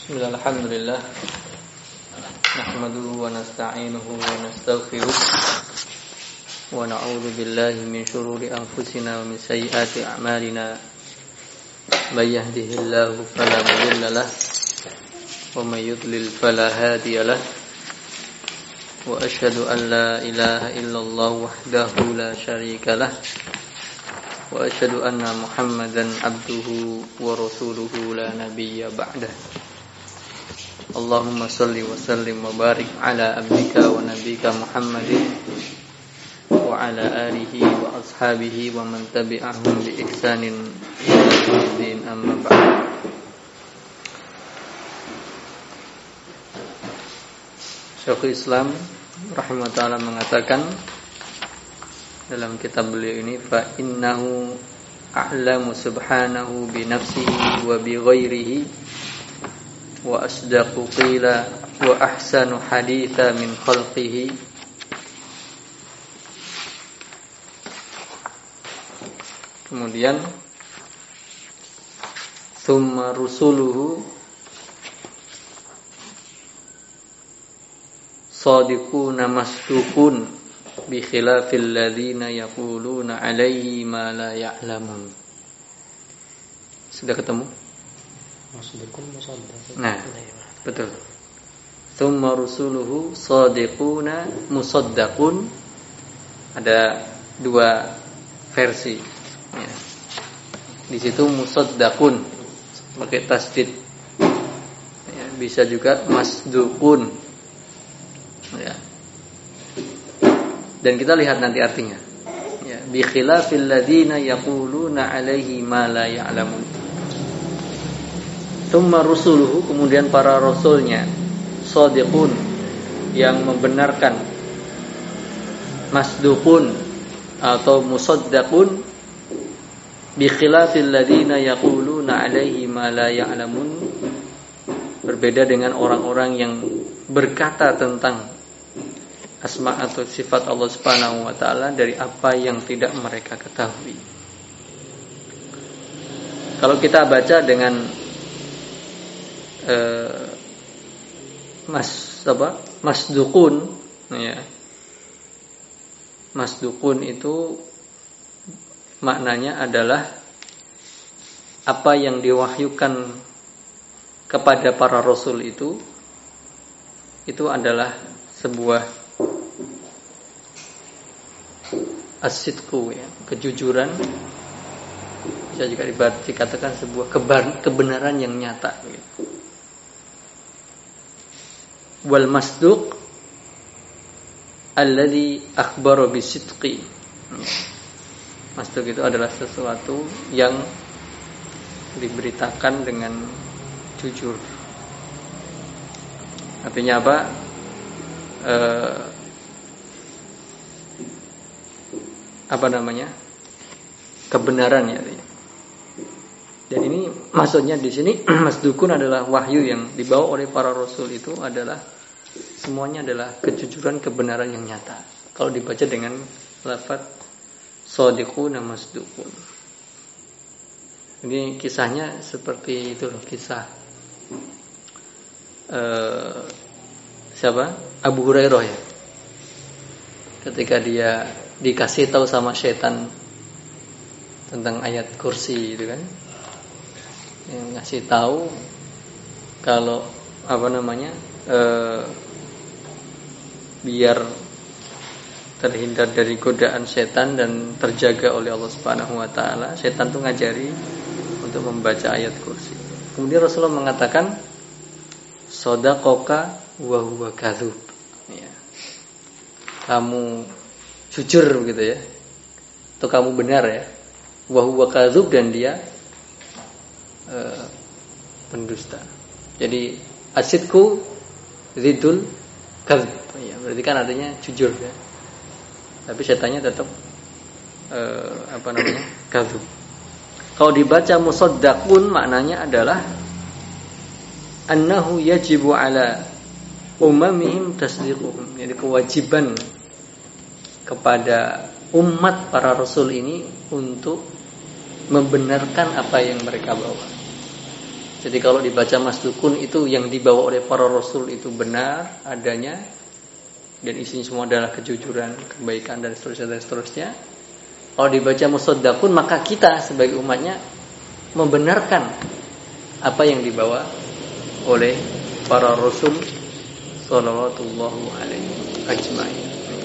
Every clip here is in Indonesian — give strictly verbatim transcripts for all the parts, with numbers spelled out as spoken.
Bismillah, alhamdulillah. Nahmaduhu wa nasta'inuhu wa nastaghfiruh. Wa na'udzu billahi min shururi anfusina wa min sayyiati a'malina. May yahdihillahu fala mudilla lahu wa may yudlil fala hadiya lahu. Wa asyhadu an la ilaha illallah wahdahu la syarika lahu. Wa asyhadu anna Muhammadan abduhu wa rasuluhu la nabiyya ba'dah. Allahumma salli wa sallim wa barik ala abdika wa nabika Muhammadin wa ala alihi wa ashabihi wa man tabi'ahum bi ihsanin ila yaumiddin, amma ba'd. Syekhul Islam rahimahullah mengatakan dalam kitab beliau ini, fa innahu a'lamu subhanahu bi nafsihi wa bi ghairihi wa asdaqu qila wa ahsanu haditha min khalqihi. Kemudian thumma rusuluhu sadiquna masduqun bi khilafil ladzina yaquluna alaihi ma la ya'lamun. Sudah ketemu? Nah, betul. Tsumma rusuluhu shadiquna musaddaqun. Ada dua versi ya. Di situ musaddaqun pakai tasdid ya, bisa juga masduqun ya. Dan kita lihat nanti artinya ya, bi khilafil ladzina yaquluna alaihi ma la ya'lamun. Tsumma rusuluhu, kemudian para rasulnya, shadiqun, yang membenarkan, masduqun atau musaddaqun, bi khilafil ladzina yaquluna alaihi ma la ya'lamun, berbeda dengan orang-orang yang berkata tentang asma atau sifat Allah Subhanahu wa taala dari apa yang tidak mereka ketahui. Kalau kita baca dengan Uh, mas apa masdukun ya, masdukun itu maknanya adalah apa yang diwahyukan kepada para rasul itu itu adalah sebuah as-sidqu ya, kejujuran, bisa juga dikatakan sebuah kebenaran yang nyata gitu. Wal masduq alladhi akhbara bisidqi. Masduq itu adalah sesuatu yang diberitakan dengan jujur. Artinya apa? E, apa namanya? Kebenaran ya. Dan ini maksudnya di sini masdukun adalah wahyu yang dibawa oleh para rasul, itu adalah semuanya adalah kejujuran, kebenaran yang nyata. Kalau dibaca dengan lafaz shadiqun masdukun. Ini kisahnya seperti itu loh, kisah uh, siapa? Abu Hurairah ya. Ketika dia dikasih tahu sama setan tentang ayat kursi itu kan, yang ngasih tahu kalau apa namanya e, biar terhindar dari godaan setan dan terjaga oleh Allah Subhanahu wa taala, setan tuh ngajari untuk membaca ayat kursi. Kemudian Rasulullah mengatakan shadaqaka wa huwa kadzub ya. Kamu jujur gitu ya, atau kamu benar ya, wa huwa kadzub, dan dia Uh, pendusta. Jadi asidku zidul kadzib ya, berarti kan artinya jujur ya. Tapi setannya tetap uh, apa namanya? Kadzib. Kalau dibaca musaddaqun maknanya adalah annahu yajibu ala umamihim tasdiquhum. Jadi kewajiban kepada umat para rasul ini untuk membenarkan apa yang mereka bawa. Jadi kalau dibaca masdukun itu yang dibawa oleh para rasul itu benar adanya dan isinya semua adalah kejujuran, kebaikan dan seterusnya dan seterusnya. Kalau dibaca musaddaqun maka kita sebagai umatnya membenarkan apa yang dibawa oleh para rasul sallallahu alaihi ajma'in.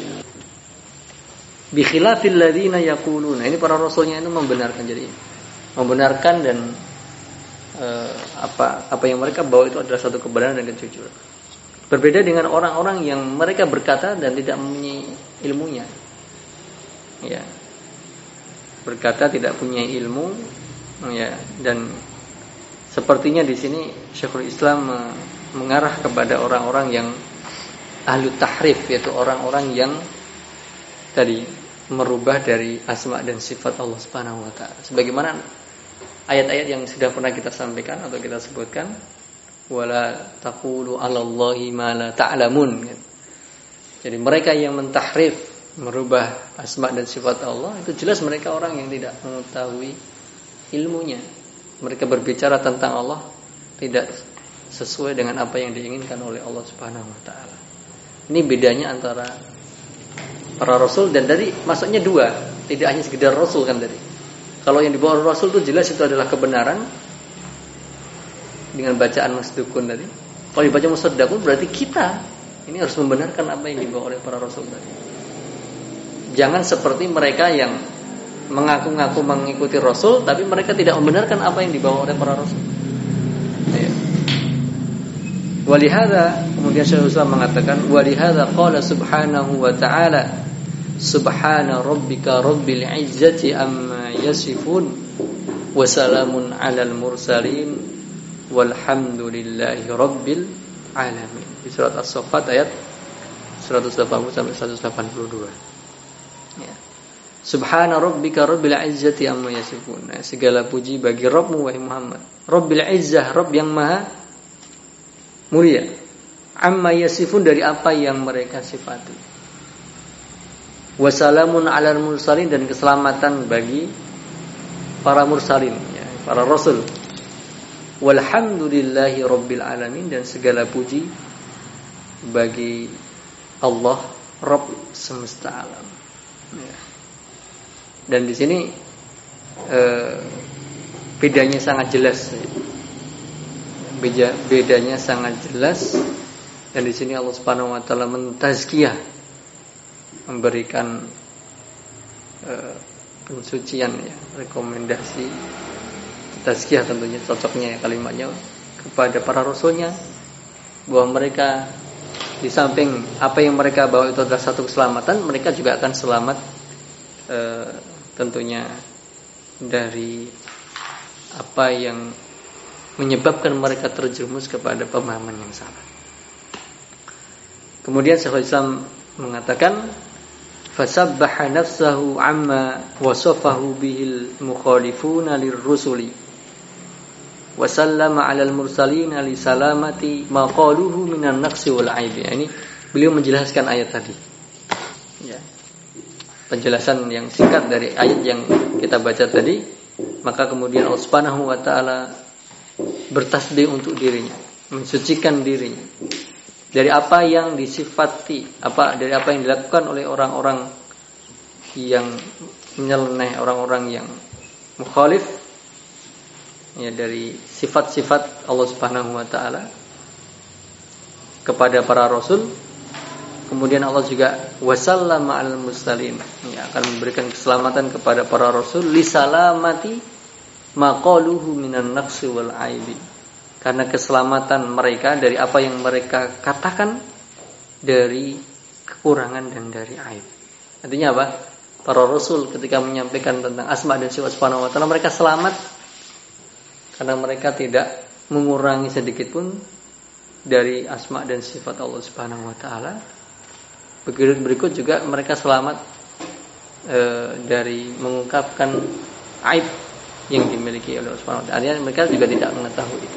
Bi khilafil ladzina yaquluna, ini para rasulnya itu membenarkan, jadi membenarkan dan Uh, apa apa yang mereka bawa itu adalah satu kebenaran dan kejujuran. Berbeda dengan orang-orang yang mereka berkata dan tidak mempunyai ilmunya. Ya. Berkata tidak punya ilmu, ya, dan sepertinya di sini Syekhul Islam uh, mengarah kepada orang-orang yang ahlu tahrif, yaitu orang-orang yang tadi merubah dari asma dan sifat Allah Subhanahu wa taala. Sebagaimana ayat-ayat yang sudah pernah kita sampaikan atau kita sebutkan, wala taqulu 'alallahi ma la ta'lamun. Jadi mereka yang mentahrif, merubah asma dan sifat Allah, itu jelas mereka orang yang tidak mengetahui ilmunya. Mereka berbicara tentang Allah tidak sesuai dengan apa yang diinginkan oleh Allah Subhanahu wa taala. Ini bedanya antara para rasul dan tadi maksudnya dua, tidak hanya sekedar rasul kan tadi. Kalau yang dibawa Rasul itu jelas itu adalah kebenaran dengan bacaan masdukun tadi. Kalau dibaca musaddaqun berarti kita ini harus membenarkan apa yang dibawa oleh para Rasul tadi. Jangan seperti mereka yang mengaku-ngaku mengikuti Rasul tapi mereka tidak membenarkan apa yang dibawa oleh para Rasul. Ya. Walihada kemudian Syekhul Islam mengatakan walihada qala subhanahu wa ta'ala subhana rabbika rabbil izzati amma yasifun wa salamun alal mursalin walhamdulillahi rabbil alamin. Di surat As-Saffat ayat seratus delapan puluh sampai seratus delapan puluh dua. Ya. Subhana rabbika rabbil izzati amma yasifun. Nah, segala puji bagi Rabbmu wahai Muhammad. Rabbil izzah, Rabb yang maha mulia. Amma yasifun, dari apa yang mereka sifati. Wassalamun alal mursalin, dan keselamatan bagi para mursalin, ya, para rasul. Walhamdulillahi rabbil alamin, dan segala puji bagi Allah Rabb semesta alam. Ya. Dan di sini eh, bedanya sangat jelas. Beda, bedanya sangat jelas. Dan di sini Allah Subhanahu wa taala mentazkiyah, memberikan uh, pensucian, ya, rekomendasi tazkiyah tentunya cocoknya ya kalimatnya kepada para rasulnya, bahwa mereka di samping apa yang mereka bawa itu adalah satu keselamatan, mereka juga akan selamat uh, tentunya dari apa yang menyebabkan mereka terjerumus kepada pemahaman yang salah. Kemudian Syekhul Islam mengatakan fasabbaha nafsahu amma wasafahu bihil mukhalifuna lirrusuli wa sallama 'alal mursalin li salamati ma qaluhu minan naqsi wal aibi. Ini beliau menjelaskan ayat tadi. Ya. Penjelasan yang singkat dari ayat yang kita baca tadi, maka kemudian Allah Subhanahu wa taala bertasbih untuk dirinya, mensucikan dirinya dari apa yang disifati, apa dari apa yang dilakukan oleh orang-orang yang nyeleneh, orang-orang yang mukhalif, ya, dari sifat-sifat Allah Subhanahu wa taala kepada para rasul. Kemudian Allah juga wasallama 'alal mursalin, ya, akan memberikan keselamatan kepada para rasul li salamati maqaluhu minan naqsi wal aibi, karena keselamatan mereka dari apa yang mereka katakan dari kekurangan dan dari aib. Artinya apa? Para rasul ketika menyampaikan tentang asma dan sifat Subhanahu wa taala, mereka selamat karena mereka tidak mengurangi sedikit pun dari asma dan sifat Allah Subhanahu wa taala. Begitu berikut juga mereka selamat e, dari mengungkapkan aib yang dimiliki oleh Allah Subhanahu wa taala. Artinya mereka juga tidak mengetahui itu.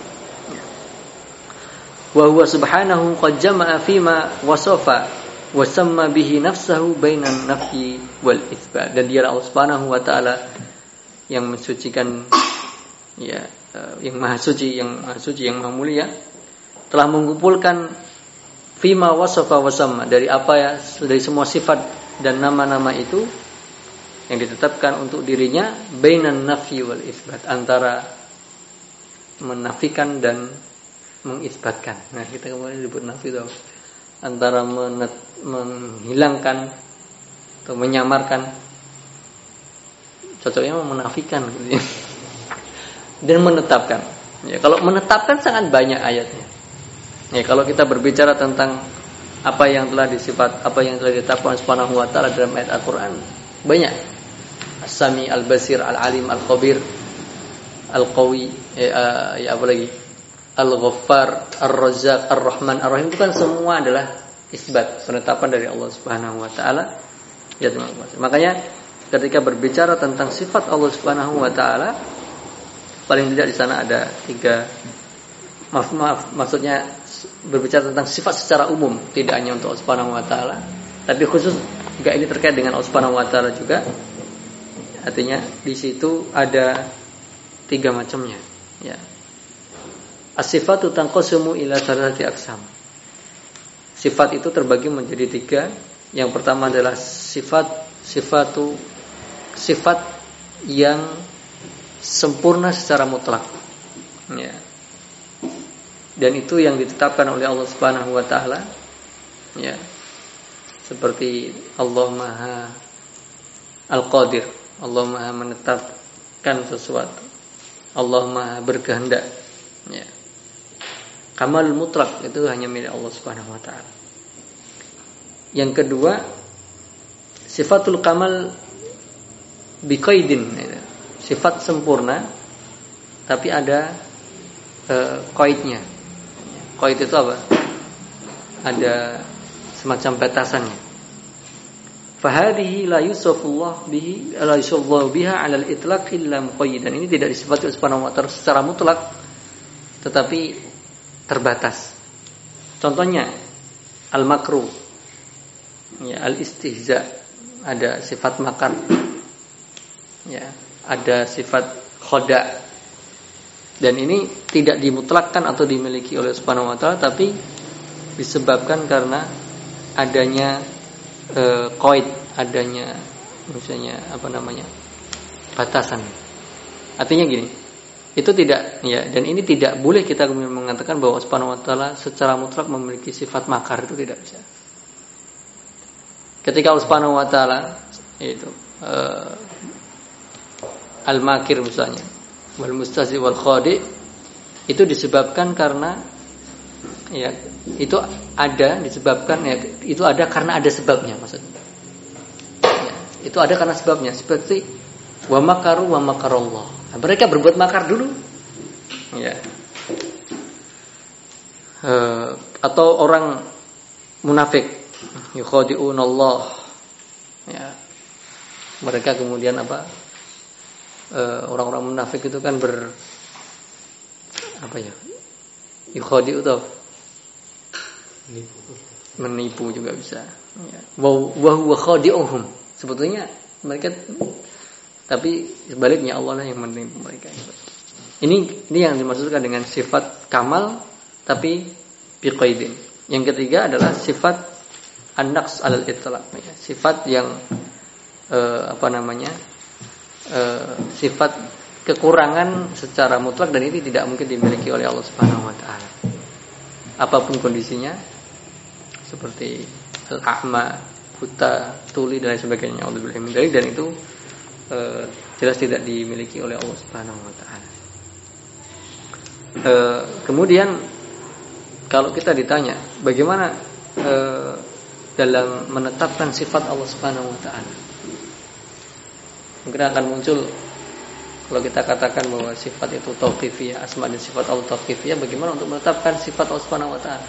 Wa huwa subhanahu qad jama'a fima wasafa wa samma bihi nafsahu bainan nafyi wal itsbat. Dan dia Allah Subhanahu wa taala yang mensucikan, ya, yang maha suci, yang maha suci, yang maha mulia, telah mengumpulkan fima wasafa wasamma, dari apa ya, dari semua sifat dan nama-nama itu yang ditetapkan untuk dirinya, bainan nafyi wal isbat, antara menafikan dan mengisbatkan. Nah, kita kemarin disebut nafi itu antara menet, menghilangkan atau menyamarkan, cocoknya menafikan gitu ya. Dan menetapkan. Ya, kalau menetapkan sangat banyak ayatnya. Ya, kalau kita berbicara tentang apa yang telah disifat, apa yang telah ditetapkan Subhanahu wa taala dalam ayat Al-Qur'an, banyak. As-Sami, Al-Basir, Al-Alim, Al-Khabir, Al-Qawi, ya, ya apa lagi? Al-Ghaffar, Ar-Razzaq, Ar-Rahman, Ar-Rahim, itu kan semua adalah isbat, penetapan dari Allah Subhanahu wa taala. Ya, teman-teman. Makanya ketika berbicara tentang sifat Allah Subhanahu wa taala, paling tidak di sana ada tiga, maaf, maaf maksudnya berbicara tentang sifat secara umum, tidak hanya untuk Allah Subhanahu wa taala, tapi khusus juga ini terkait dengan Allah Subhanahu wa taala juga. Artinya di situ ada tiga macamnya, ya. As-sifatu tanqasimu ila thalathati aqsam. Sifat itu terbagi menjadi tiga. Yang pertama adalah sifat sifatu sifat yang sempurna secara mutlak, ya. Dan itu yang ditetapkan oleh Allah Subhanahu wa taala, ya. Seperti Allah Maha Al-Qadir, Allah Maha menetapkan sesuatu, Allah Maha berkehendak, ya. Kamal mutlak itu hanya milik Allah Subhanahu wa taala. Yang kedua, sifatul kamal biqaidin, ya. Sifat sempurna tapi ada e, qaidnya. Qaid itu apa? Ada semacam batasannya. Fahadhihi la yusafullah bihi la yusafullah biha 'ala al-itlaq illa muqayyidan. Ini tidak disifati Subhanahu wa taala secara mutlak, tetapi terbatas. Contohnya al-makruh, ya, al-istihza, ada sifat makar, ya, ada sifat khoda, dan ini tidak dimutlakkan atau dimiliki oleh Subhanahu wa taala, tapi disebabkan karena adanya e, qaid, adanya misalnya apa namanya, batasan. Artinya gini, itu tidak, ya, dan ini tidak boleh kita kemudian mengatakan bahwa Subhanahu wa taala secara mutlak memiliki sifat makar, itu tidak bisa. Ketika Allah Subhanahu wa taala itu uh, al-makir misalnya, wal mustahzi wal khadi, itu disebabkan karena, ya, itu ada disebabkan, ya, itu ada karena ada sebabnya, maksudnya. Ya, itu ada karena sebabnya, seperti wa makaru wa makarallah. Nah, mereka berbuat makar dulu, ya. E, atau orang munafik, yukhadi'un Allah, ya. Mereka kemudian apa? E, orang-orang munafik itu kan ber apa ya? Yukhadi'u itu menipu. Menipu juga bisa, ya. Wa huwa khadi'uhum. Sebetulnya mereka, tapi sebaliknya Allah lah yang menipu mereka. Ini ini yang dimaksudkan dengan sifat kamal tapi biqaidin. Yang ketiga adalah sifat an-naqs 'alal itlaq, sifat yang eh, apa namanya? Eh, sifat kekurangan secara mutlak, dan ini tidak mungkin dimiliki oleh Allah Subhanahu wa taala. Apapun kondisinya, seperti al-a'ma, buta, tuli dan lain sebagainya, Alhamdulillah, dan itu Uh, jelas tidak dimiliki oleh Allah Subhanahu wa taala. Uh, kemudian kalau kita ditanya bagaimana uh, dalam menetapkan sifat Allah Subhanahu wa taala, mungkin akan muncul, kalau kita katakan bahwa sifat itu tauqifiyah, asma dan sifat Allah tauqifiyah, bagaimana untuk menetapkan sifat Allah Subhanahu wa taala?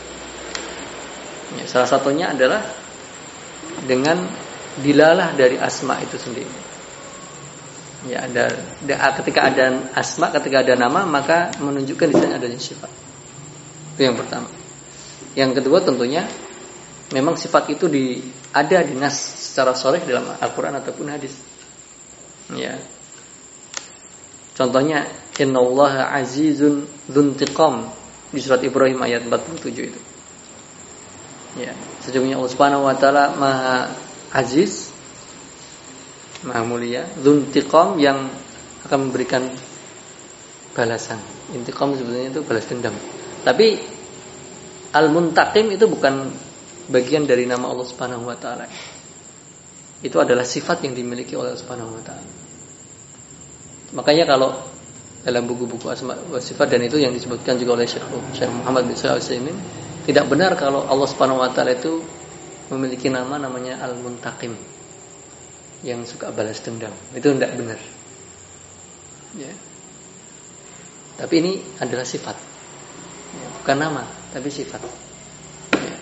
Ya, salah satunya adalah dengan dilalah dari asma itu sendiri. Ya, ada, ada ketika ada asma, ketika ada nama, maka menunjukkan di sana adanya sifat. Itu yang pertama. Yang kedua tentunya memang sifat itu di, ada di nas secara sharih dalam Al-Qur'an ataupun hadis. Ya. Contohnya Innallaha azizun dzuntiqam di surat Ibrahim ayat empat puluh tujuh itu. Ya, sesungguhnya Allah Subhanahu wa taala Maha Aziz, Maha mulia, dzuntiqam yang akan memberikan balasan. Intiqam sebetulnya itu balas dendam. Tapi Al-Muntaqim itu bukan bagian dari nama Allah Subhanahu wa taala. Itu adalah sifat yang dimiliki oleh Allah Subhanahu wa taala. Makanya kalau dalam buku-buku asma wa sifat, dan itu yang disebutkan juga oleh Syekh Syekh Muhammad bin Shalih Al-Utsaimin, tidak benar kalau Allah Subhanahu wa taala itu memiliki nama namanya Al-Muntaqim, yang suka balas dendam. Itu tidak benar. Ya. Tapi ini adalah sifat. Ya, bukan nama, tapi sifat. Ya.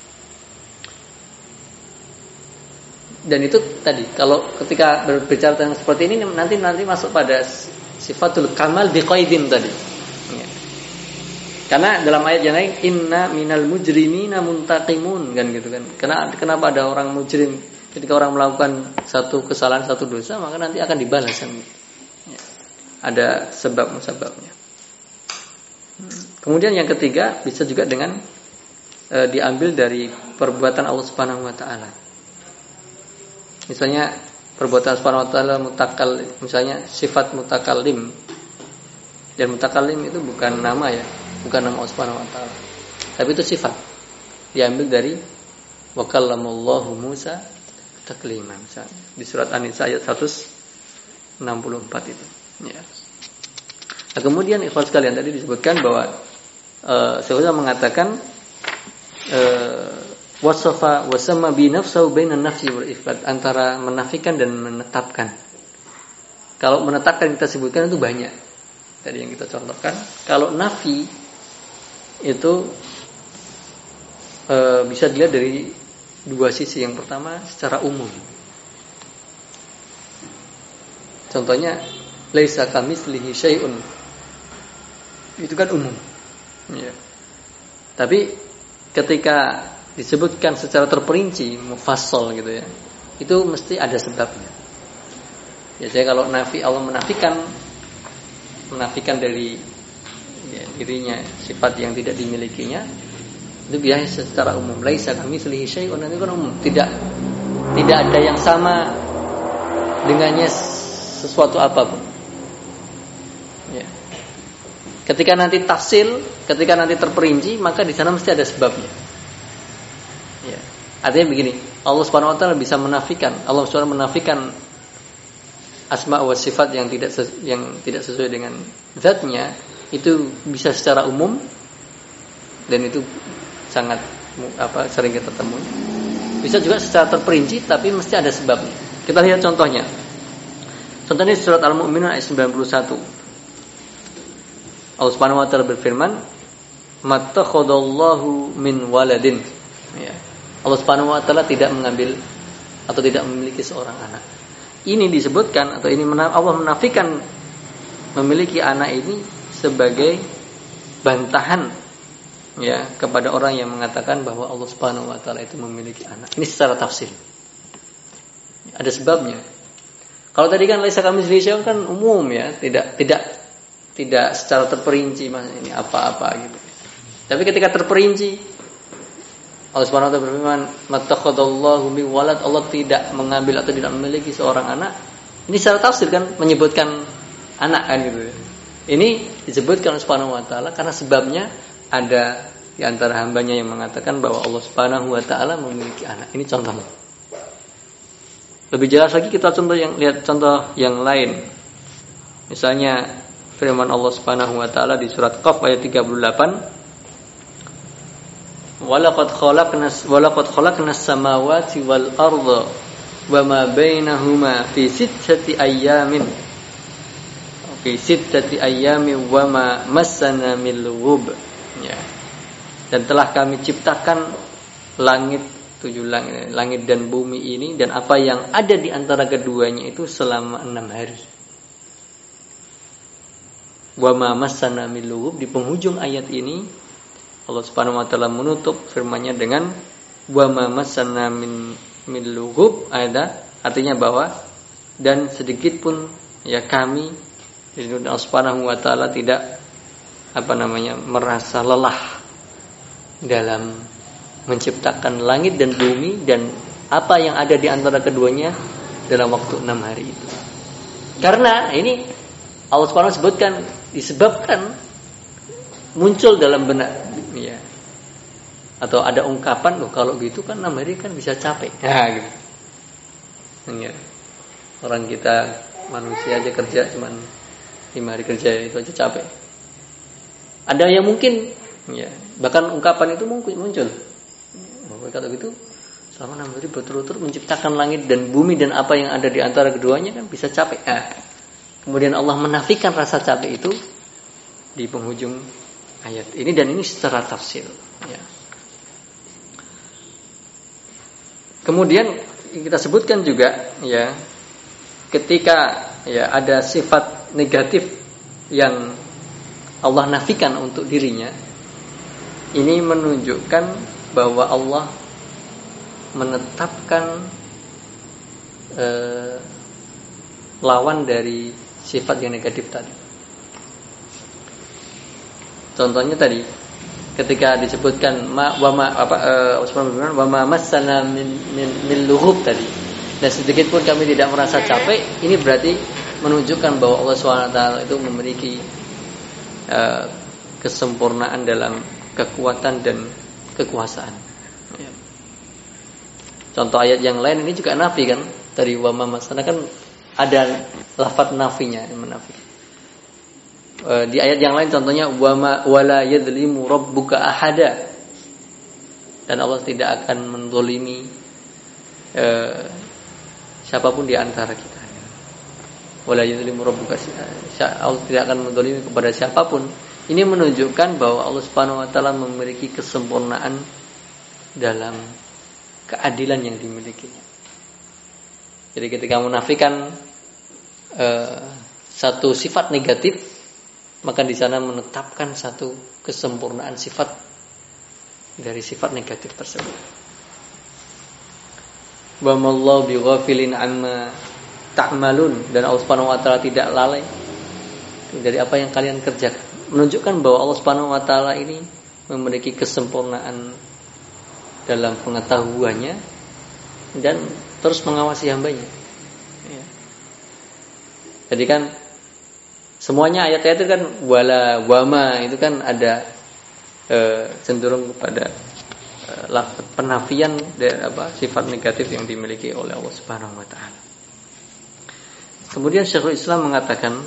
Dan itu tadi kalau ketika berbicara tentang seperti ini nanti nanti masuk pada sifatul kamal biqaidin tadi. Ya. Karena dalam ayat yang lain inna minal mujrimina muntaqimun kan gitu kan. Karena kenapa ada orang mujrim ketika orang melakukan satu kesalahan, satu dosa, maka nanti akan dibalas kan. Ya. Ada sebab-sebabnya. Kemudian yang ketiga bisa juga dengan e, diambil dari perbuatan Allah Subhanahu wa taala. Misalnya perbuatan Subhanahu wa taala mutakal, misalnya sifat mutakallim. Dan mutakallim itu bukan nama ya, bukan nama Allah Subhanahu wa taala. Tapi itu sifat. Diambil dari wa kallamallahu Musa taklima misalnya di surat An-Nisa ayat seratus enam puluh empat itu. Ya. Nah, kemudian ikhwan sekalian tadi disebutkan bahwa uh, saya mengatakan uh, wasafa wasama bi nafsu bainan nafsi wal ifrat, antara menafikan dan menetapkan. Kalau menetapkan kita sebutkan itu banyak. Tadi yang kita contohkan. Kalau nafi itu uh, bisa dilihat dari dua sisi. Yang pertama secara umum. Contohnya laisa kamitslihi syai'un. Itu kan umum. Ya. Tapi ketika disebutkan secara terperinci, mufassal gitu ya, itu mesti ada sebabnya. Ya, jadi kalau nafi, Allah menafikan menafikan dari ya, dirinya sifat yang tidak dimilikinya, itu biasanya secara umum. Laisa kamitslihi syai'un, itu kan umum. Tidak tidak ada yang sama dengannya sesuatu apapun. Ya. Ketika nanti tafsil, ketika nanti terperinci, maka di sana mesti ada sebabnya. Ya. Artinya begini, Allah Subhanahu wa taala bisa menafikan, Allah Subhanahu menafikan asma wa sifat yang tidak ses, yang tidak sesuai dengan zatnya, itu bisa secara umum dan itu sangat apa sering kita temui. Bisa juga secara terperinci tapi mesti ada sebabnya. Kita lihat contohnya. Contohnya surat Al-Mu'minun ayat sembilan puluh satu. Allah Subhanahu wa taala berfirman, "Mattakhadallahu min waladin." Ya. Allah Subhanahu wa taala tidak mengambil atau tidak memiliki seorang anak. Ini disebutkan atau ini Allah menafikan memiliki anak ini sebagai bantahan ya kepada orang yang mengatakan bahwa Allah Subhanahu wa taala itu memiliki anak. Ini secara tafsir. Ada sebabnya. Kalau tadi kan laisa kamitslihi syai'un kan umum ya, tidak tidak tidak secara terperinci mas ini apa-apa gitu. Tapi ketika terperinci Allah Subhanahu wa taala berfirman, "Mattakhadallahu min walad." Allah tidak mengambil atau tidak memiliki seorang anak. Ini secara tafsir kan menyebutkan anak kan gitu. Ini disebutkan Allah Subhanahu wa taala karena sebabnya ada di antara hambanya yang mengatakan bahwa Allah Subhanahu wa taala memiliki anak. Ini contohnya. Lebih jelas lagi kita contoh yang lihat contoh yang lain. Misalnya firman Allah Subhanahu wa taala di surat Qaf ayat tiga puluh delapan, "Walaqad khalaqnas walaqad khalaqnas samawati wal arda wama bainahuma fi sittati ayyamin." Fi sittati ayyamin wama massana min lughub. Ya. Dan telah kami ciptakan langit tujuh langit, langit dan bumi ini dan apa yang ada di antara keduanya itu selama enam hari. Wa ma massana min lughub, di penghujung ayat ini Allah Subhanahu wa taala menutup firman-Nya dengan wa ma massana min min lughub, ada artinya bahwa dan sedikit pun ya kami Jadi Allah Subhanahu wa taala tidak apa namanya merasa lelah dalam menciptakan langit dan bumi dan apa yang ada di antara keduanya dalam waktu enam hari itu. Karena ini Allah Subhanahu wa taala sebutkan disebabkan muncul dalam benak ya. Atau ada ungkapan loh kalau gitu kan enam hari kan bisa capek. Nah, gitu. Ya. Orang kita manusia aja kerja cuman lima hari kerja itu aja capek. Ada yang mungkin ya, bahkan ungkapan itu mungkin muncul. Oh, kata gitu, selama enam hari berturut-turut menciptakan langit dan bumi dan apa yang ada di antara keduanya kan bisa capek. Nah, kemudian Allah menafikan rasa capek itu di penghujung ayat ini dan ini secara tafsir. Ya. Kemudian kita sebutkan juga ya, ketika ya ada sifat negatif yang Allah nafikan untuk dirinya, ini menunjukkan bahwa Allah menetapkan eh, lawan dari sifat yang negatif tadi. Contohnya tadi ketika disebutkan ma wa ma apa eh, wa ma massana min min, min luhub tadi. Dan sedikit pun kami tidak merasa capek, ini berarti menunjukkan bahwa Allah subhanahu wa taala itu memiliki uh, kesempurnaan dalam kekuatan dan kekuasaan. Ya. Contoh ayat yang lain ini juga nafi kan, dari wa ma massana kan ada lafaz nafinya yang menafi. Uh, di ayat yang lain contohnya wa ma wala yadzlimu rabbuka ahada. Dan Allah tidak akan menzalimi uh, siapapun di antara kita. Wala yadzlimu rabbuka, Allah tidak akan menzalimi kepada siapapun. Ini menunjukkan bahwa Allah Subhanahu wa taala memiliki kesempurnaan dalam keadilan yang dimilikinya. Jadi ketika menafikan uh, satu sifat negatif, maka di sana menetapkan satu kesempurnaan sifat dari sifat negatif tersebut. Wa mallahu bighafilin amma ta'malun, dan Allah Subhanahu wa taala tidak lalai dari apa yang kalian kerjakan. Menunjukkan bahwa Allah Subhanahu wa taala ini memiliki kesempurnaan dalam pengetahuannya dan terus mengawasi hambanya. Ya. Jadi kan semuanya ayat-ayat itu kan wala wama itu kan ada e, cenderung kepada penafian dari apa sifat negatif yang dimiliki oleh Allah Subhanahu wa taala. Kemudian Syekhul Islam mengatakan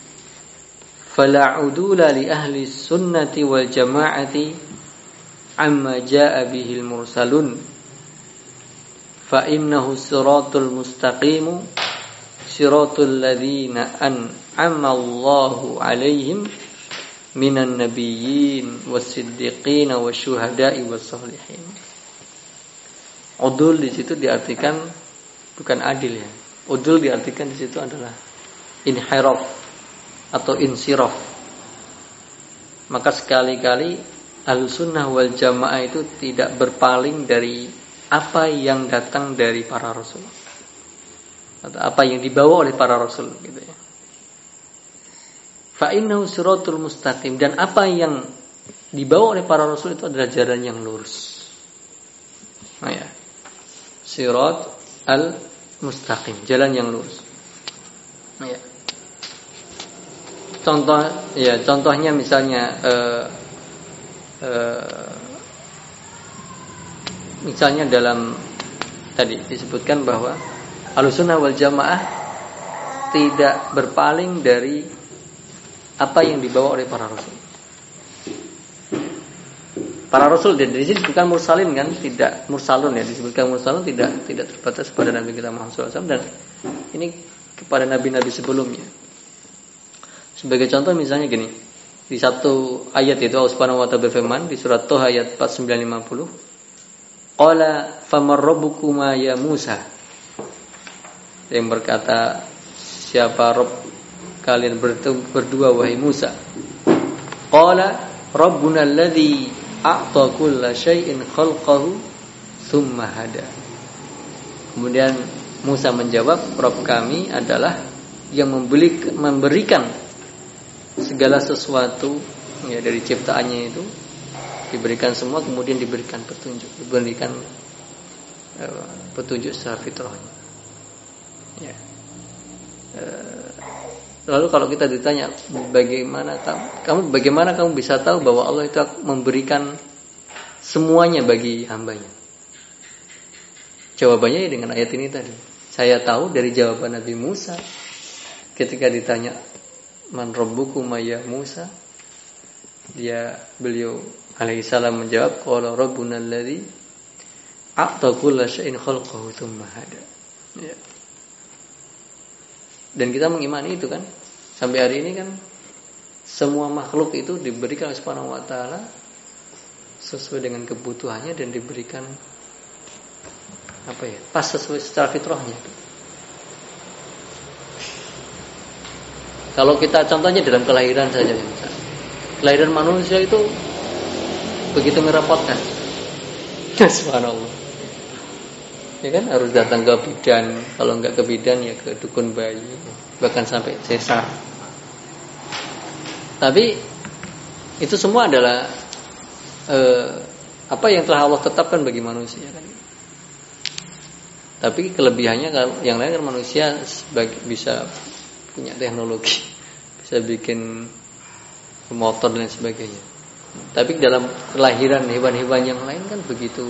fala udula li ahli sunnati wal jamaati amma jaa bihil mursalun fa innahu siratul mustaqimu siratul ladzina an'ama Allahu alaihim minan nabiyyin was-siddiqin wasyuhada'i was-shalihin. Udul di situ diartikan bukan adil ya. Udul diartikan di situ adalah inhiraf atau insiraf. Maka sekali-kali Ahlussunnah wal Jamaah itu tidak berpaling dari apa yang datang dari para rasul atau apa yang dibawa oleh para rasul gitu ya. Fa innahu siratul mustaqim, dan apa yang dibawa oleh para rasul itu adalah jalan yang lurus. Nah ya. Sirat al mustaqim, jalan yang lurus. Nah ya. Contoh ya, contohnya misalnya uh, uh, misalnya dalam tadi disebutkan bahwa Ahlussunnah wal Jamaah tidak berpaling dari apa yang dibawa oleh para rasul. Para rasul dan di sini disebutkan mursalin kan, tidak mursalun ya, disebutkan mursalun tidak tidak terbatas pada Nabi kita Muhammad shallallahu alaihi wasallam, dan ini kepada nabi-nabi sebelumnya. Sebagai contoh misalnya gini, di satu ayat itu Allah Subhanahu wa taala berfirman di surat Thaha ayat empat puluh sembilan lima puluh, qala famar rabbukuma ya Musa, yang berkata siapa Rabb kalian berdua wahai Musa. Qala rabbuna alladhi a'ta kulla syai'in khalqahu thumma hada. Kemudian Musa menjawab, Rabb kami adalah yang membeli, memberikan segala sesuatu ya dari ciptaannya itu diberikan semua, kemudian diberikan petunjuk, diberikan uh, petunjuk secara fitrahnya. Ya. Uh, lalu kalau kita ditanya bagaimana kamu, kamu bagaimana kamu bisa tahu bahwa Allah itu memberikan semuanya bagi hambanya? Jawabannya ya dengan ayat ini tadi. Saya tahu dari jawaban Nabi Musa ketika ditanya man rabbukum ya Musa, dia beliau alaihissalam menjawab qala rabbuna alladzi a'ta kulla syai'in khalqahu tsumma hada. Ya. Dan kita mengimani itu kan. Sampai hari ini kan semua makhluk itu diberikan oleh Subhanahu wa taala sesuai dengan kebutuhannya dan diberikan apa ya? Pas sesuai secara fitrahnya. Kalau kita contohnya dalam kelahiran saja misalnya. Kelahiran manusia itu begitu merepotkan. Subhanallah. Ya kan harus datang ke bidan, kalau enggak ke bidan ya ke dukun bayi, bahkan sampai sesar. Tapi itu semua adalah eh, apa yang telah Allah tetapkan bagi manusia kan. Tapi kelebihannya yang lain kan manusia sebagai, bisa punya teknologi, bisa bikin motor dan sebagainya. Tapi dalam kelahiran hewan-hewan yang lain kan begitu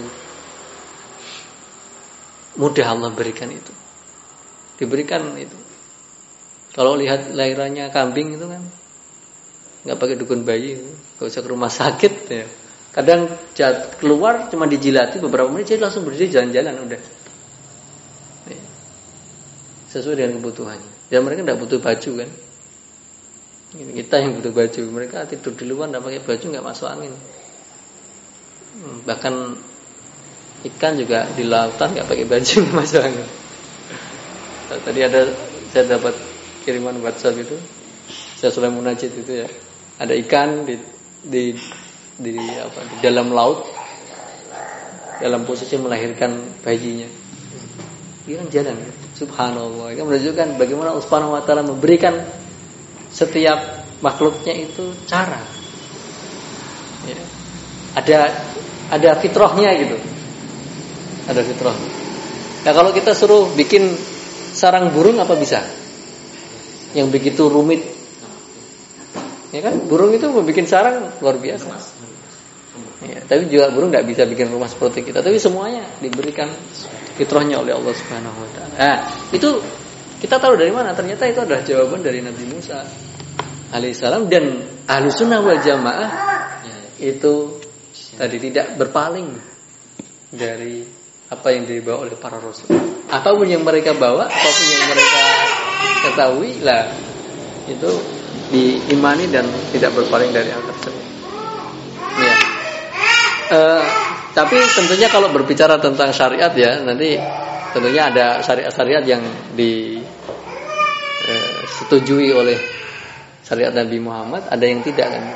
mudah Allah berikan itu. Diberikan itu. Kalau lihat lahirannya kambing itu kan enggak pakai dukun bayi, enggak usah ke rumah sakit ya. Kadang keluar cuma dijilati beberapa menit jadi langsung berdiri jalan-jalan udah. Ya. Sesuai dengan kebutuhannya. Dan mereka enggak butuh baju kan. Kita yang butuh baju, mereka tidur di luar enggak pakai baju enggak masuk angin. Bahkan ikan juga di lautan nggak pakai baju masalahnya. Tadi ada saya dapat kiriman WhatsApp itu, saya sudah munajat itu ya. Ada ikan di di di apa di dalam laut dalam posisi melahirkan bayinya. Dia kan jalan, subhanallah. Itu menunjukkan bagaimana Allah Subhanahu wa taala memberikan setiap makhluknya itu cara. Ya. Ada ada fitrahnya gitu. Ada fitrah. Nah kalau kita suruh bikin sarang burung apa bisa? Yang begitu rumit, ya kan? Burung itu membuat sarang luar biasa. Ya, tapi juga burung nggak bisa bikin rumah seperti kita. Tapi semuanya diberikan fitrahnya oleh Allah Subhanahu Wa Taala. Nah itu kita tahu dari mana? Ternyata itu adalah jawaban dari Nabi Musa alaihissalam, dan Ahlussunnah wal Jamaah itu tadi tidak berpaling dari apa yang dibawa oleh para rasul. Apapun yang mereka bawa, apapun yang mereka ketahui lah, itu diimani dan tidak berpaling dari hal tersebut. Ya. E, tapi tentunya kalau berbicara tentang syariat ya, nanti tentunya ada syariat-syariat yang disetujui e, oleh syariat Nabi Muhammad, ada yang tidak kan.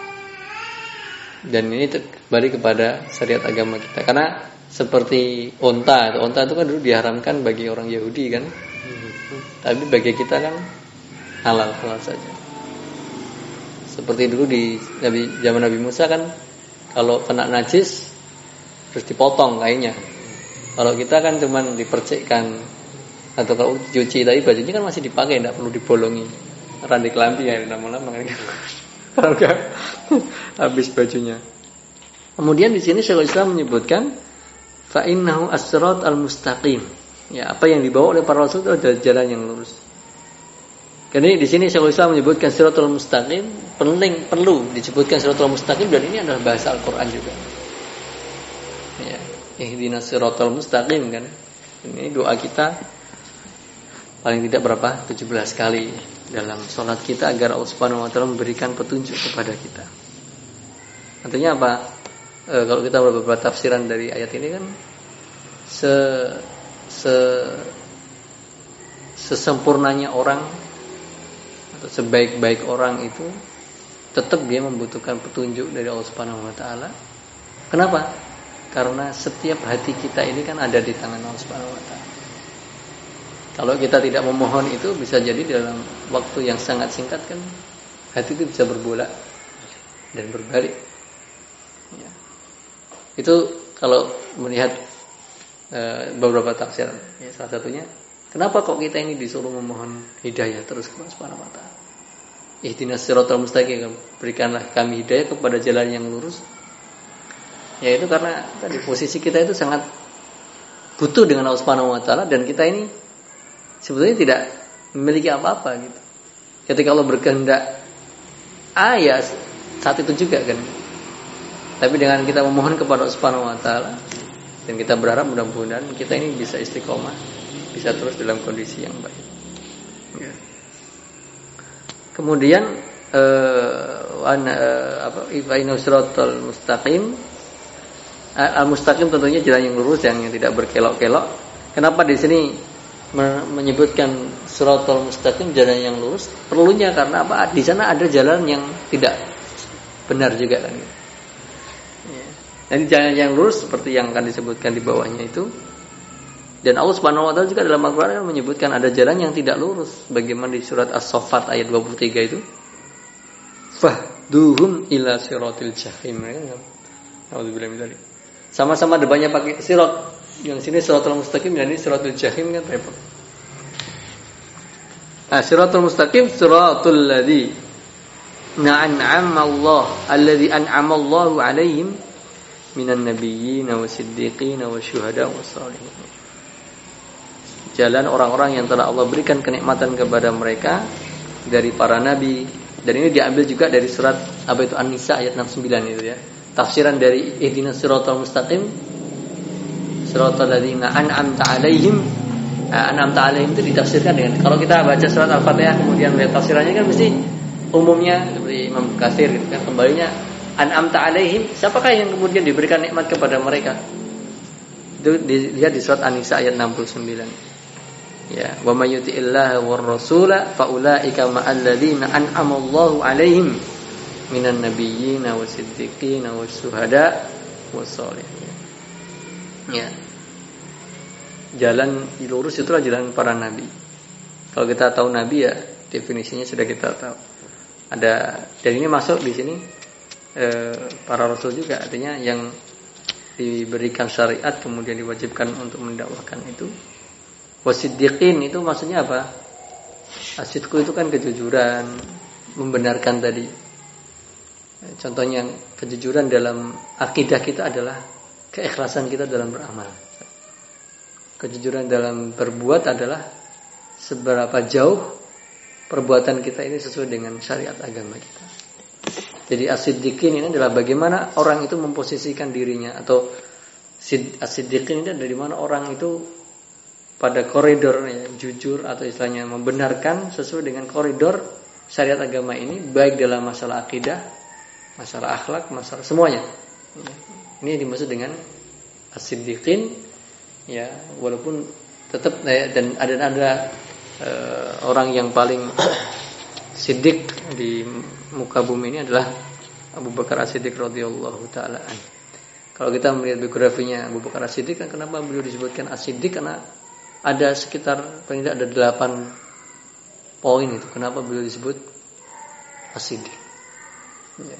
Dan ini kembali kepada syariat agama kita. Karena seperti onta, onta itu kan dulu diharamkan bagi orang Yahudi kan, tapi bagi kita kan halal halal saja. Seperti dulu di Nabi, zaman Nabi Musa kan, kalau kena najis terus dipotong kainnya. Kalau kita kan cuman dipercikkan, atau kalau cuci tapi bajunya kan masih dipakai, tidak perlu dibolongi randi kelambi ya lama-lama kan. Kalau enggak habis bajunya. Kemudian di sini Syekhul Islam menyebutkan fa innahu as-sirat al-mustaqim. Ya, apa yang dibawa oleh para rasul itu adalah jalan yang lurus. Karena di sini Syekhul Islam menyebutkan siratal mustaqim, penting perlu disebutkan siratal mustaqim, dan ini adalah bahasa Al-Qur'an juga. Ya, ihdinas siratal mustaqim kan. Ini doa kita paling tidak berapa? tujuh belas kali dalam salat kita agar Allah Subhanahu wa taala memberikan petunjuk kepada kita. Artinya apa? E, kalau kita beberapa tafsiran dari ayat ini kan se, se sesempurnanya orang atau sebaik-baik orang itu tetap dia membutuhkan petunjuk dari Allah Subhanahu wa taala. Kenapa? Karena setiap hati kita ini kan ada di tangan Allah Subhanahu wa taala. Kalau kita tidak memohon itu, bisa jadi dalam waktu yang sangat singkat kan hati itu bisa berbolak dan berbalik. Ya. Itu kalau melihat uh, beberapa tafsir, ya, salah satunya, kenapa kok kita ini disuruh memohon hidayah terus kepada Subhanahu wa taala? Ihdinas siratal mustaqim, berikanlah kami hidayah kepada jalan yang lurus. Ya itu karena tadi posisi kita itu sangat butuh dengan Allah Subhanahu wa taala dan kita ini sebetulnya tidak memiliki apa-apa gitu. Ketika Allah berkehendak ah ya saat itu juga kan. Tapi dengan kita memohon kepada Allah Subhanahu wa taala dan kita berharap mudah-mudahan kita ini bisa istiqomah, bisa terus dalam kondisi yang baik. Ya. Kemudian eh ana apa ibaina siratal mustaqim. Al-mustaqim tentunya jalan yang lurus yang tidak berkelok-kelok. Kenapa di sini menyebutkan siratal mustaqim jalan yang lurus? Perlunya karena apa? Di sana ada jalan yang tidak benar juga kan. Ya. Dan jalan yang lurus seperti yang akan disebutkan di bawahnya itu. Dan Allah Subhanahu wa taala juga dalam Al-Qur'an menyebutkan ada jalan yang tidak lurus. Bagaimana di surat As-Saffat ayat dua puluh tiga itu? Fahduhum ila siratil jahim. Alhamdulillah min sama-sama depannya pakai sirat. Yang sini siratal mustaqim dan ini siratul jahim kan repot. Ah siratul mustaqim siratul ladzi na'ama Allah alladzi an'ama Allahu 'alaihim minan nabiyyin wasiddiqin wasyuhada wassalihin. Jalan orang-orang yang telah Allah berikan kenikmatan kepada mereka dari para nabi. Dan ini diambil juga dari surat apa itu An-Nisa ayat enam puluh sembilan itu ya. Tafsiran dari ihdinas siratal mustaqim siratal ladzina an'amta 'alaihim. Nah, an'amta 'alaihim itu ditafsirkan dengan kalau kita baca surat Al-Fatihah kemudian lihat tafsirannya kan mesti umumnya seperti Imam Katsir gitu kan kembalinya an'amta 'alaihim, siapakah yang kemudian diberikan nikmat kepada mereka? Itu dilihat di surat An-Nisa ayat enam puluh sembilan. Ya, wa may yuti'illaha war rasula fa ulaika ma'al ladzina an'ama Allahu 'alaihim minan nabiyyin wasiddiqin wasyuhada wassalihin. Ya. Jalan lurus itulah jalan para nabi. Kalau kita tahu nabi ya definisinya sudah kita tahu. Ada dan ini masuk di sini eh, para rasul juga artinya yang diberikan syariat kemudian diwajibkan untuk mendakwahkan itu. Wasiddiqin itu maksudnya apa? Asidku itu kan kejujuran, membenarkan tadi. Contohnya kejujuran dalam akidah kita adalah keikhlasan kita dalam beramal. Kejujuran dalam berbuat adalah seberapa jauh perbuatan kita ini sesuai dengan syariat agama kita. Jadi as-siddiqin ini adalah bagaimana orang itu memposisikan dirinya atau as-siddiqin ini dari mana orang itu pada koridor ya, jujur atau istilahnya membenarkan sesuai dengan koridor syariat agama ini baik dalam masalah akidah, masalah akhlak, masalah semuanya. Ini dimaksud dengan as-siddiqin ya, walaupun tetap ya, dan ada ada uh, orang yang paling siddiq di muka bumi ini adalah Abu Bakar As-Siddiq radhiyallahu taala. Kalau kita melihat biografinya Abu Bakar As-Siddiq kan kenapa beliau disebutkan As-Siddiq karena ada sekitar paling tidak ada delapan poin itu kenapa beliau disebut As-Siddiq. Ya.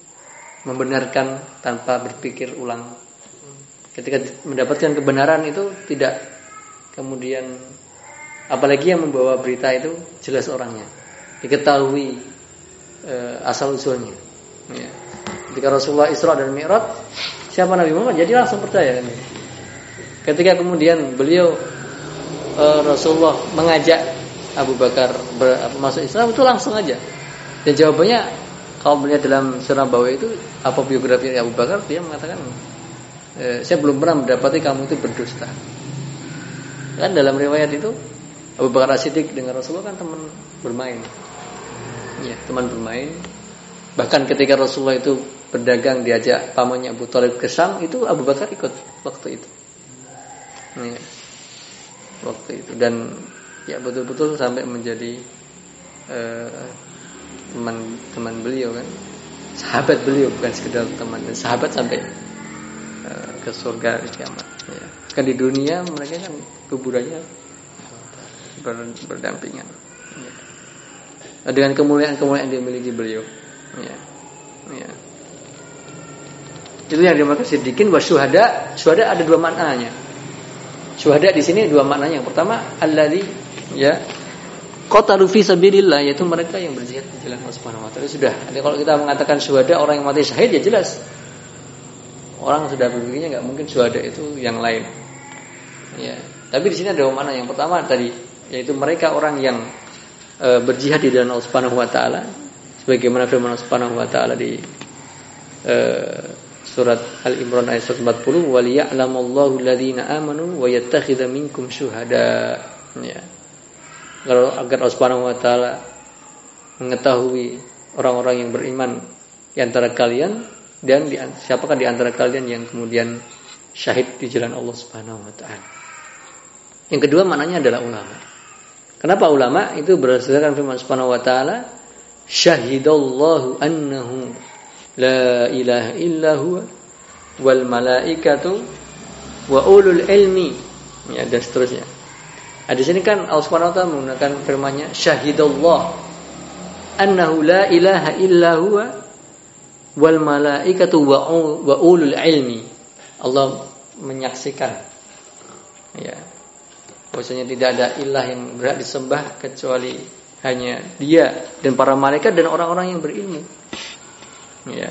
Membenarkan tanpa berpikir ulang. Ketika mendapatkan kebenaran itu tidak kemudian apalagi yang membawa berita itu jelas orangnya, diketahui e, asal usulnya. Ya. Ketika Rasulullah Isra dan Mi'raj, siapa Nabi Muhammad jadi langsung percaya kan. Ketika kemudian beliau e, Rasulullah mengajak Abu Bakar ber, masuk Islam itu langsung aja. Dan jawabannya kalau melihat dalam surah bawah itu apa biografi Abu Bakar, dia mengatakan e, saya belum pernah mendapati kamu itu berdusta. Kan dalam riwayat itu Abu Bakar As-Siddiq dengan Rasulullah kan teman bermain. Ya, teman bermain. Bahkan ketika Rasulullah itu berdagang diajak pamannya Abu Thalib ke Syam, itu Abu Bakar ikut waktu itu. Ya, waktu itu dan ya betul-betul sampai menjadi eh, teman-teman beliau kan, sahabat beliau bukan sekedar teman, dan sahabat sampai uh, ke surga di kiamat. Ya. Kan di dunia mereka kan kuburannya ber, berdampingan. Ya. dengan kemuliaan-kemuliaan yang dimiliki beliau. Ya. Ya. Itu yang dimaksud siddiqin wa syuhada. Syuhada ada dua maknanya. Syuhada di sini dua maknanya. Yang pertama, alladzi ya qatalu fi sabilillah, yaitu mereka yang berjihad di jalan Allah Subhanahu wa taala. Sudah. Jadi kalau kita mengatakan syuhada orang yang mati syahid ya jelas. Orang sudah berpikirnya enggak mungkin syuhada itu yang lain. Ya. Tapi di sini ada makna yang pertama tadi, yaitu mereka orang yang e, berjihad di jalan Allah Subhanahu wa taala. Sebagaimana firman Allah Subhanahu wa taala di e, surat Al-Imran ayat seratus empat puluh, "Wa liya'lamallahu alladziina aamanu wa yattakhidha minkum syuhada." Ya. Kalau agar Allah Subhanahu wa taala mengetahui orang-orang yang beriman di antara kalian dan di, siapakah di antara kalian yang kemudian syahid di jalan Allah Subhanahu wa taala. Yang kedua maknanya adalah ulama. Kenapa ulama? Itu berdasarkan firman Subhanahu wa taala, "Syahidallahu annahu la ilaha illa huwa wal malaikatu wa ulul ilmi." Ya, dan seterusnya. Nah, di sini kan Allah Subhanahu wa taala menggunakan firman-Nya syahidallah annahu la ilaha illa huwa wal malaikatu wa ulul ilmi. Allah menyaksikan ya bahwasanya tidak ada ilah yang berhak disembah kecuali hanya Dia dan para malaikat dan orang-orang yang berilmu. Ya.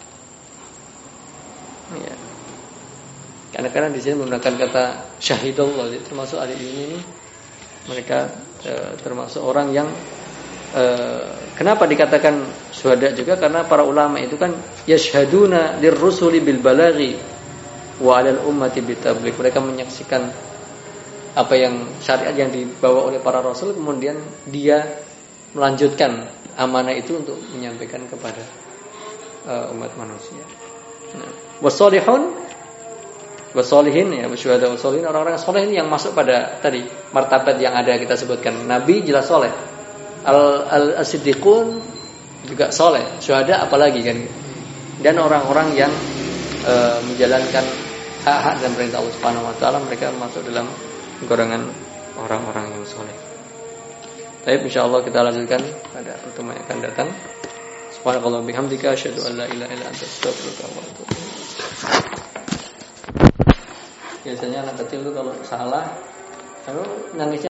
Ya. Karena-karena di sini menggunakan kata syahidallah, termasuk ahli ilmu ini mereka e, termasuk orang yang e, kenapa dikatakan syuhada juga, karena para ulama itu kan yashhaduna lirrusuli bil balaghi wa 'alal ummati bitabligh. Mereka menyaksikan apa yang syariat yang dibawa oleh para rasul, kemudian dia melanjutkan amanah itu untuk menyampaikan kepada uh, umat manusia. Nah, wasolihun wasolihin ya, wasyuhada wasolihin, orang-orang soleh ini yang masuk pada tadi martabat yang ada kita sebutkan. Nabi jelas soleh, al al-siddiqun juga soleh, syuhada apalagi kan. Dan orang-orang yang uh, menjalankan hak-hak dan perintah Allah Subhanahu wa taala, mereka masuk dalam golongan orang-orang yang soleh. Baik, insyaallah kita lanjutkan pada pertemuan yang akan datang. Subhanallah bihamdika asyhadu an la ilaha illa anta astaghfiruka wa atubu ilaik. Biasanya anak kecil itu kalau salah, kalau nangisnya